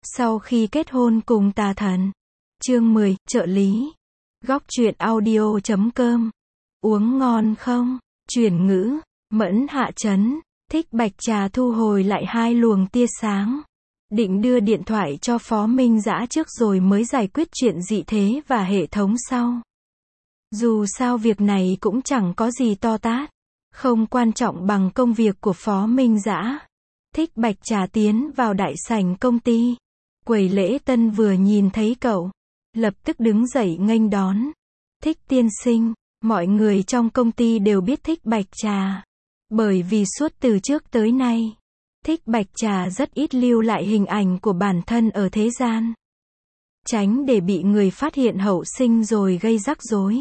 Sau khi kết hôn cùng tà thần. Chương 10, trợ lý. Góc truyện audio.com. Uống ngon không? Chuyển ngữ. Mẫn Hạ Chấn. Thích Bạch Trà thu hồi lại hai luồng tia sáng. Định đưa điện thoại cho Phó Minh Dã trước rồi mới giải quyết chuyện dị thế và hệ thống sau. Dù sao việc này cũng chẳng có gì to tát. Không quan trọng bằng công việc của Phó Minh Dã. Thích Bạch Trà tiến vào đại sảnh công ty. Quầy lễ tân vừa nhìn thấy cậu, lập tức đứng dậy nghênh đón. Thích tiên sinh, mọi người trong công ty đều biết Thích Bạch Trà. Bởi vì suốt từ trước tới nay, Thích Bạch Trà rất ít lưu lại hình ảnh của bản thân ở thế gian. Tránh để bị người phát hiện hậu sinh rồi gây rắc rối.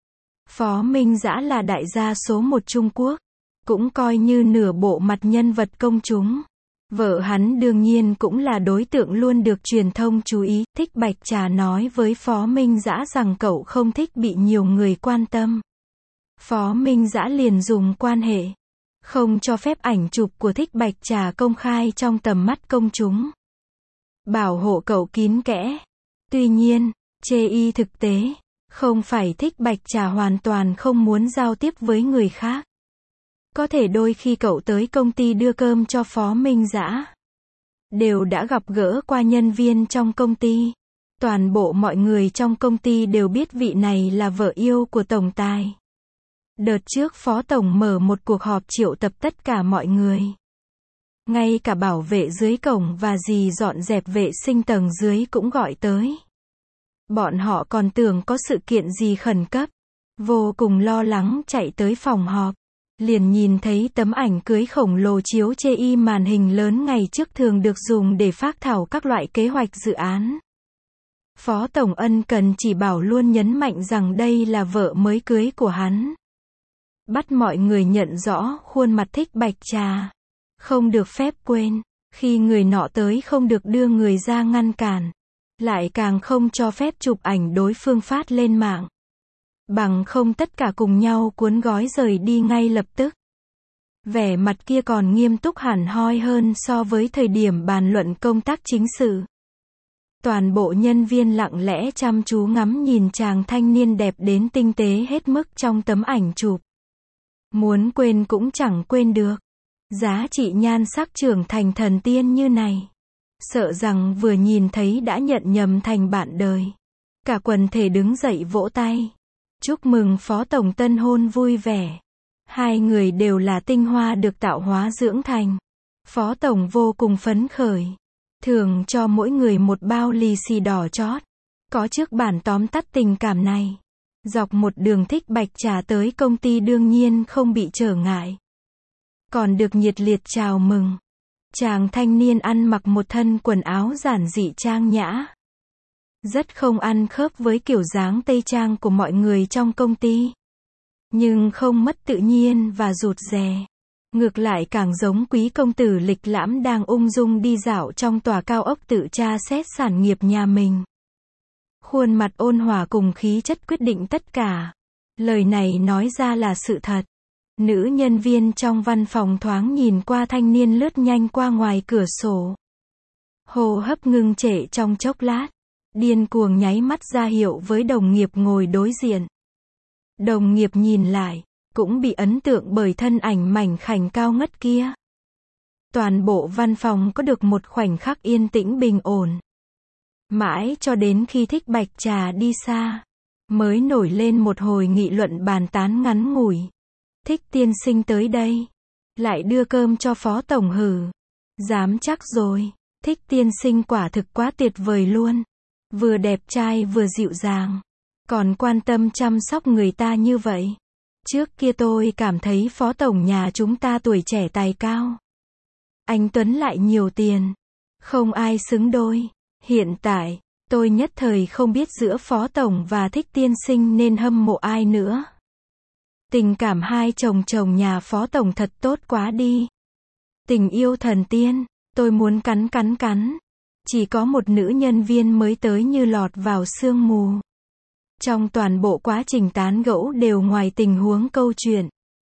Phó Minh Dã là đại gia số 1 Trung Quốc, cũng coi như nửa bộ mặt nhân vật công chúng. Vợ hắn đương nhiên cũng là đối tượng luôn được truyền thông chú ý. Thích Bạch Trà nói với Phó Minh Dã rằng cậu không thích bị nhiều người quan tâm. Phó Minh Dã liền dùng quan hệ, không cho phép ảnh chụp của Thích Bạch Trà công khai trong tầm mắt công chúng. Bảo hộ cậu kín kẽ. Tuy nhiên, chê y thực tế, không phải Thích Bạch Trà hoàn toàn không muốn giao tiếp với người khác. Có thể đôi khi cậu tới công ty đưa cơm cho Phó Minh Dã, đều đã gặp gỡ qua nhân viên trong công ty. Toàn bộ mọi người trong công ty đều biết vị này là vợ yêu của tổng tài. Đợt trước Phó Tổng mở một cuộc họp triệu tập tất cả mọi người. Ngay cả bảo vệ dưới cổng và dì dọn dẹp vệ sinh tầng dưới cũng gọi tới. Bọn họ còn tưởng có sự kiện gì khẩn cấp. Vô cùng lo lắng chạy tới phòng họp. Liền nhìn thấy tấm ảnh cưới khổng lồ chiếu trên màn hình lớn ngày trước thường được dùng để phác thảo các loại kế hoạch dự án. Phó Tổng ân cần chỉ bảo luôn nhấn mạnh rằng đây là vợ mới cưới của hắn. Bắt mọi người nhận rõ khuôn mặt Thích Bạch Trà. Không được phép quên, khi người nọ tới không được đưa người ra ngăn cản. Lại càng không cho phép chụp ảnh đối phương phát lên mạng. Bằng không tất cả cùng nhau cuốn gói rời đi ngay lập tức. Vẻ mặt kia còn nghiêm túc hẳn hoi hơn so với thời điểm bàn luận công tác chính sự. Toàn bộ nhân viên lặng lẽ chăm chú ngắm nhìn chàng thanh niên đẹp đến tinh tế hết mức trong tấm ảnh chụp. Muốn quên cũng chẳng quên được. Giá trị nhan sắc trưởng thành thần tiên như này. Sợ rằng vừa nhìn thấy đã nhận nhầm thành bạn đời. Cả quần thể đứng dậy vỗ tay. Chúc mừng Phó Tổng tân hôn vui vẻ. Hai người đều là tinh hoa được tạo hóa dưỡng thành. Phó Tổng vô cùng phấn khởi. Thường cho mỗi người một bao lì xì đỏ chót. Có trước bản tóm tắt tình cảm này. Dọc một đường Thích Bạch Trà tới công ty đương nhiên không bị trở ngại. Còn được nhiệt liệt chào mừng. Chàng thanh niên ăn mặc một thân quần áo giản dị trang nhã. Rất không ăn khớp với kiểu dáng tây trang của mọi người trong công ty. Nhưng không mất tự nhiên và rụt rè. Ngược lại càng giống quý công tử lịch lãm đang ung dung đi dạo trong tòa cao ốc tự tra xét sản nghiệp nhà mình. Khuôn mặt ôn hòa cùng khí chất quyết định tất cả. Lời này nói ra là sự thật. Nữ nhân viên trong văn phòng thoáng nhìn qua thanh niên lướt nhanh qua ngoài cửa sổ. Hô hấp ngưng trệ trong chốc lát. Điên cuồng nháy mắt ra hiệu với đồng nghiệp ngồi đối diện. Đồng nghiệp nhìn lại, cũng bị ấn tượng bởi thân ảnh mảnh khảnh cao ngất kia. Toàn bộ văn phòng có được một khoảnh khắc yên tĩnh bình ổn. Mãi cho đến khi Thích Bạch Trà đi xa, mới nổi lên một hồi nghị luận bàn tán ngắn ngủi. Thích tiên sinh tới đây, lại đưa cơm cho Phó Tổng hử. Dám chắc rồi, Thích tiên sinh quả thực quá tuyệt vời luôn. Vừa đẹp trai vừa dịu dàng, còn quan tâm chăm sóc người ta như vậy. Trước kia tôi cảm thấy Phó Tổng nhà chúng ta tuổi trẻ tài cao. Anh Tuấn lại nhiều tiền. Không ai xứng đôi. Hiện tại, tôi nhất thời không biết giữa Phó Tổng và Thích tiên sinh nên hâm mộ ai nữa. Tình cảm hai chồng chồng nhà Phó Tổng thật tốt quá đi. Tình yêu thần tiên, tôi muốn cắn. Chỉ có một nữ nhân viên mới tới như lọt vào sương mù. Trong toàn bộ quá trình tán gẫu đều ngoài tình huống câu chuyện.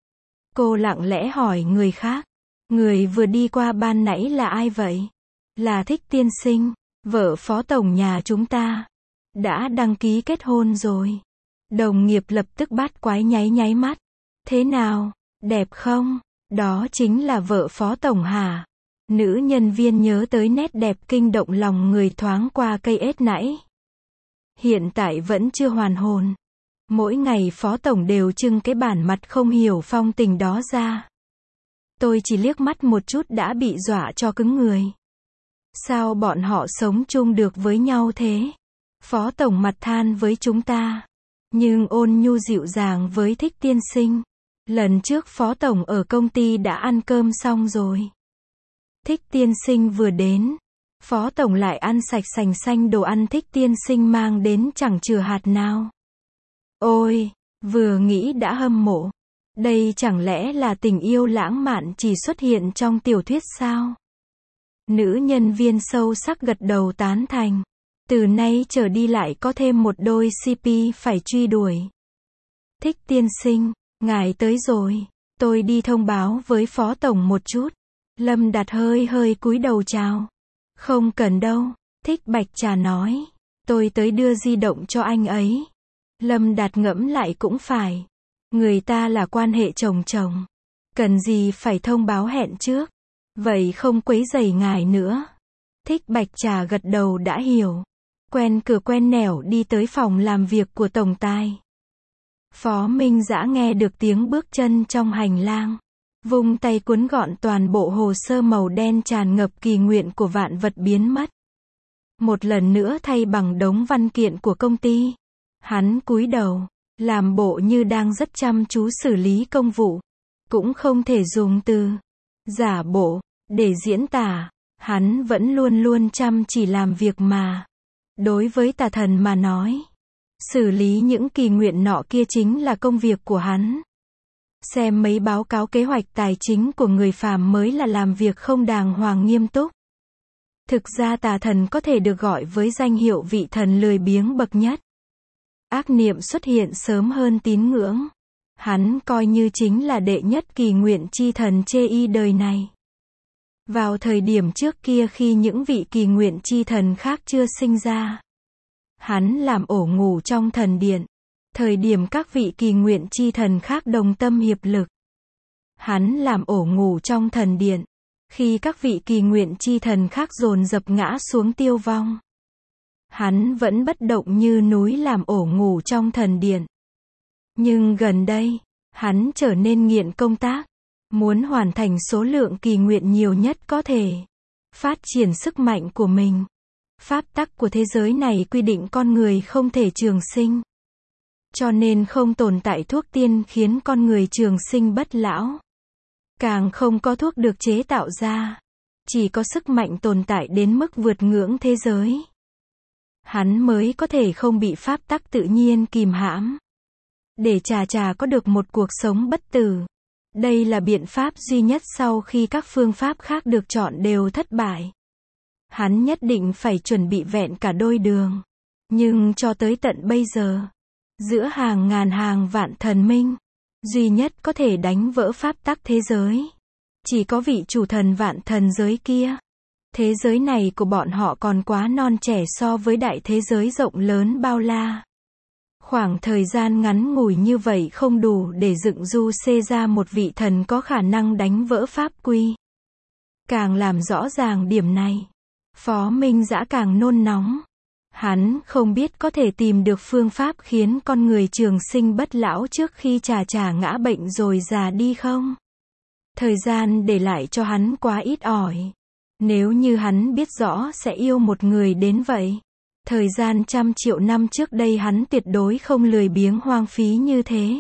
Cô lặng lẽ hỏi người khác. Người vừa đi qua ban nãy là ai vậy? Là Thích tiên sinh. Vợ phó tổng nhà chúng ta đã đăng ký kết hôn rồi. Đồng nghiệp lập tức bắt quái nháy nháy mắt. Thế nào, đẹp không? Đó chính là vợ phó tổng hả? Nữ nhân viên nhớ tới nét đẹp kinh động lòng người thoáng qua cây ếch nãy. Hiện tại vẫn chưa hoàn hồn. Mỗi ngày phó tổng đều trưng cái bản mặt không hiểu phong tình đó ra. Tôi chỉ liếc mắt một chút đã bị dọa cho cứng người. Sao bọn họ sống chung được với nhau thế? Phó tổng mặt than với chúng ta. Nhưng ôn nhu dịu dàng với Thích tiên sinh. Lần trước phó tổng ở công ty đã ăn cơm xong rồi. Thích tiên sinh vừa đến. Phó tổng lại ăn sạch sành xanh đồ ăn Thích tiên sinh mang đến chẳng chừa hạt nào. Ôi, vừa nghĩ đã hâm mộ. Đây chẳng lẽ là tình yêu lãng mạn chỉ xuất hiện trong tiểu thuyết sao? Nữ nhân viên sâu sắc gật đầu tán thành. Từ nay trở đi lại có thêm một đôi CP phải truy đuổi. Thích tiên sinh, ngài tới rồi. Tôi đi thông báo với phó tổng một chút. Lâm Đạt hơi hơi cúi đầu chào. Không cần đâu, Thích Bạch Trà nói. Tôi tới đưa di động cho anh ấy. Lâm Đạt ngẫm lại cũng phải. Người ta là quan hệ chồng chồng. Cần gì phải thông báo hẹn trước. Vậy không quấy rầy ngài nữa. Thích Bạch Trà gật đầu đã hiểu. Quen cửa quen nẻo đi tới phòng làm việc của tổng tài. Phó Minh Dã nghe được tiếng bước chân trong hành lang. Vung tay cuốn gọn toàn bộ hồ sơ màu đen tràn ngập kỳ nguyện của vạn vật biến mất. Một lần nữa thay bằng đống văn kiện của công ty. Hắn cúi đầu, làm bộ như đang rất chăm chú xử lý công vụ. Cũng không thể dùng từ giả bộ để diễn tả. Hắn vẫn luôn luôn chăm chỉ làm việc mà. Đối với tà thần mà nói, xử lý những kỳ nguyện nọ kia chính là công việc của hắn. Xem mấy báo cáo kế hoạch tài chính của người phàm mới là làm việc không đàng hoàng nghiêm túc. Thực ra tà thần có thể được gọi với danh hiệu vị thần lười biếng bậc nhất. Ác niệm xuất hiện sớm hơn tín ngưỡng. Hắn coi như chính là đệ nhất kỳ nguyện chi thần chê y đời này. Vào thời điểm trước kia khi những vị kỳ nguyện chi thần khác chưa sinh ra, hắn làm ổ ngủ trong thần điện. Thời điểm các vị kỳ nguyện chi thần khác đồng tâm hiệp lực, hắn làm ổ ngủ trong thần điện. Khi các vị kỳ nguyện chi thần khác dồn dập ngã xuống tiêu vong, hắn vẫn bất động như núi làm ổ ngủ trong thần điện. Nhưng gần đây, hắn trở nên nghiện công tác, muốn hoàn thành số lượng kỳ nguyện nhiều nhất có thể, phát triển sức mạnh của mình. Pháp tắc của thế giới này quy định con người không thể trường sinh. Cho nên không tồn tại thuốc tiên khiến con người trường sinh bất lão. Càng không có thuốc được chế tạo ra. Chỉ có sức mạnh tồn tại đến mức vượt ngưỡng thế giới. Hắn mới có thể không bị pháp tắc tự nhiên kìm hãm. Để trà có được một cuộc sống bất tử. Đây là biện pháp duy nhất sau khi các phương pháp khác được chọn đều thất bại. Hắn nhất định phải chuẩn bị vẹn cả đôi đường. Nhưng cho tới tận bây giờ, giữa hàng ngàn hàng vạn thần minh, duy nhất có thể đánh vỡ pháp tắc thế giới, chỉ có vị chủ thần vạn thần giới kia. Thế giới này của bọn họ còn quá non trẻ so với đại thế giới rộng lớn bao la. Khoảng thời gian ngắn ngủi như vậy không đủ để dựng du xê ra một vị thần có khả năng đánh vỡ pháp quy. Càng làm rõ ràng điểm này, Phó Minh Dã càng nôn nóng. Hắn không biết có thể tìm được phương pháp khiến con người trường sinh bất lão trước khi trà ngã bệnh rồi già đi không? Thời gian để lại cho hắn quá ít ỏi. Nếu như hắn biết rõ sẽ yêu một người đến vậy, thời gian 100 triệu năm trước đây hắn tuyệt đối không lười biếng hoang phí như thế.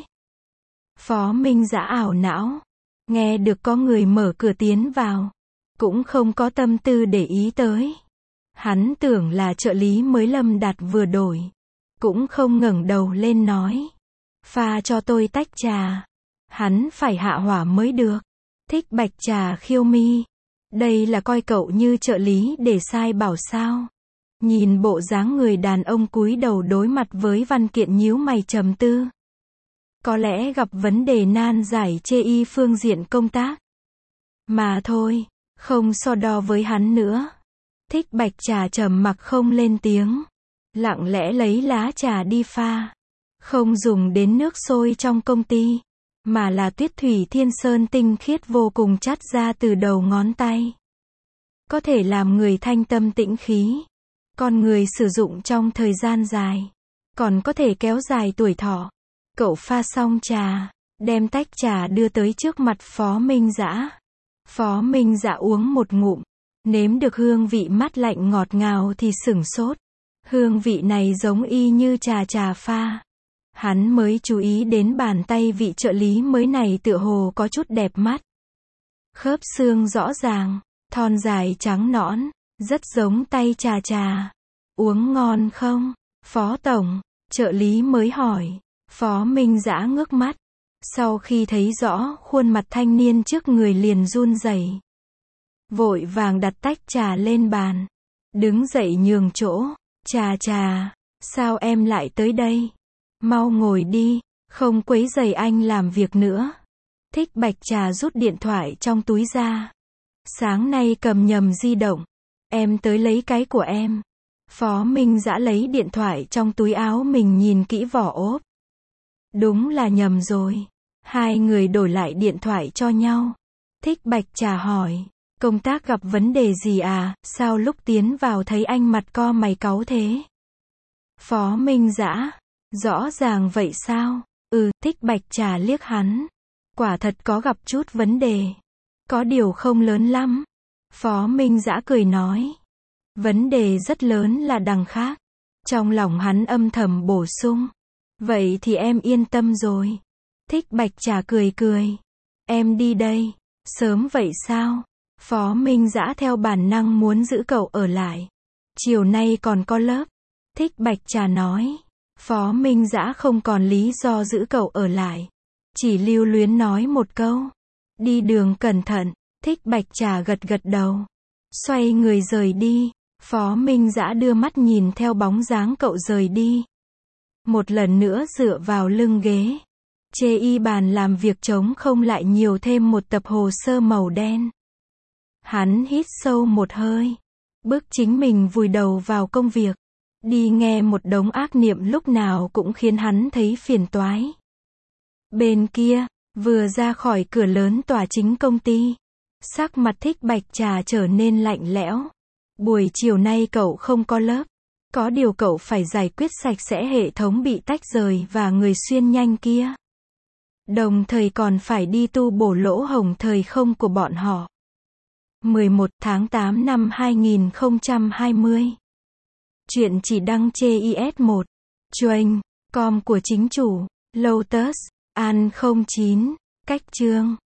Phó Minh Dã ảo não, nghe được có người mở cửa tiến vào, cũng không có tâm tư để ý tới. Hắn tưởng là trợ lý mới Lâm Đạt vừa đổi, cũng không ngẩng đầu lên nói, pha cho tôi tách trà. Hắn phải hạ hỏa mới được. Thích Bạch Trà khiêu mi, đây là coi cậu như trợ lý để sai bảo sao? Nhìn bộ dáng người đàn ông cúi đầu đối mặt với văn kiện nhíu mày trầm tư. Có lẽ gặp vấn đề nan giải chê y phương diện công tác. Mà thôi, không so đo với hắn nữa. Thích Bạch Trà trầm mặc không lên tiếng. Lặng lẽ lấy lá trà đi pha. Không dùng đến nước sôi trong công ty, mà là tuyết thủy Thiên Sơn tinh khiết vô cùng chát ra từ đầu ngón tay. Có thể làm người thanh tâm tĩnh khí. Con người sử dụng trong thời gian dài. Còn có thể kéo dài tuổi thọ. Cậu pha xong trà, đem tách trà đưa tới trước mặt Phó Minh Dã. Phó Minh Dã uống một ngụm, nếm được hương vị mát lạnh ngọt ngào thì sửng sốt. Hương vị này giống y như trà pha. Hắn mới chú ý đến bàn tay vị trợ lý mới này tựa hồ có chút đẹp mắt. Khớp xương rõ ràng, thon dài trắng nõn, rất giống tay trà. Uống ngon không, Phó Tổng? Trợ lý mới hỏi. Phó Minh Dã ngước mắt. Sau khi thấy rõ khuôn mặt thanh niên trước người liền run rẩy. Vội vàng đặt tách trà lên bàn. Đứng dậy nhường chỗ. Trà, sao em lại tới đây? Mau ngồi đi, không quấy rầy anh làm việc nữa. Thích Bạch Trà rút điện thoại trong túi ra. Sáng nay cầm nhầm di động. Em tới lấy cái của em. Phó Minh Dã lấy điện thoại trong túi áo mình nhìn kỹ vỏ ốp. Đúng là nhầm rồi. Hai người đổi lại điện thoại cho nhau. Thích Bạch Trà hỏi. Công tác gặp vấn đề gì à, sao lúc tiến vào thấy anh mặt co mày cáu thế? Phó Minh Dã. Rõ ràng vậy sao? Thích Bạch Trà liếc hắn. Quả thật có gặp chút vấn đề. Có điều không lớn lắm. Phó Minh Dã cười nói. Vấn đề rất lớn là đằng khác. Trong lòng hắn âm thầm bổ sung. Vậy thì em yên tâm rồi. Thích Bạch Trà cười. Em đi đây. Sớm vậy sao? Phó Minh Dã theo bản năng muốn giữ cậu ở lại. Chiều nay còn có lớp. Thích Bạch Trà nói. Phó Minh Dã không còn lý do giữ cậu ở lại. Chỉ lưu luyến nói một câu. Đi đường cẩn thận. Thích Bạch Trà gật đầu. Xoay người rời đi. Phó Minh Dã đưa mắt nhìn theo bóng dáng cậu rời đi. Một lần nữa dựa vào lưng ghế. Chê y bàn làm việc trống không lại nhiều thêm một tập hồ sơ màu đen. Hắn hít sâu một hơi. Bức chính mình vùi đầu vào công việc. Đi nghe một đống ác niệm lúc nào cũng khiến hắn thấy phiền toái. Bên kia, vừa ra khỏi cửa lớn tòa chính công ty. Sắc mặt Thích Bạch Trà trở nên lạnh lẽo. Buổi chiều nay cậu không có lớp. Có điều cậu phải giải quyết sạch sẽ hệ thống bị tách rời và người xuyên nhanh kia. Đồng thời còn phải đi tu bổ lỗ hổng thời không của bọn họ. 11 tháng 8 năm 2020. Chuyện chỉ đăng CIS1. Chuyên. Com của chính chủ. Lotus. An 09. Cách chương.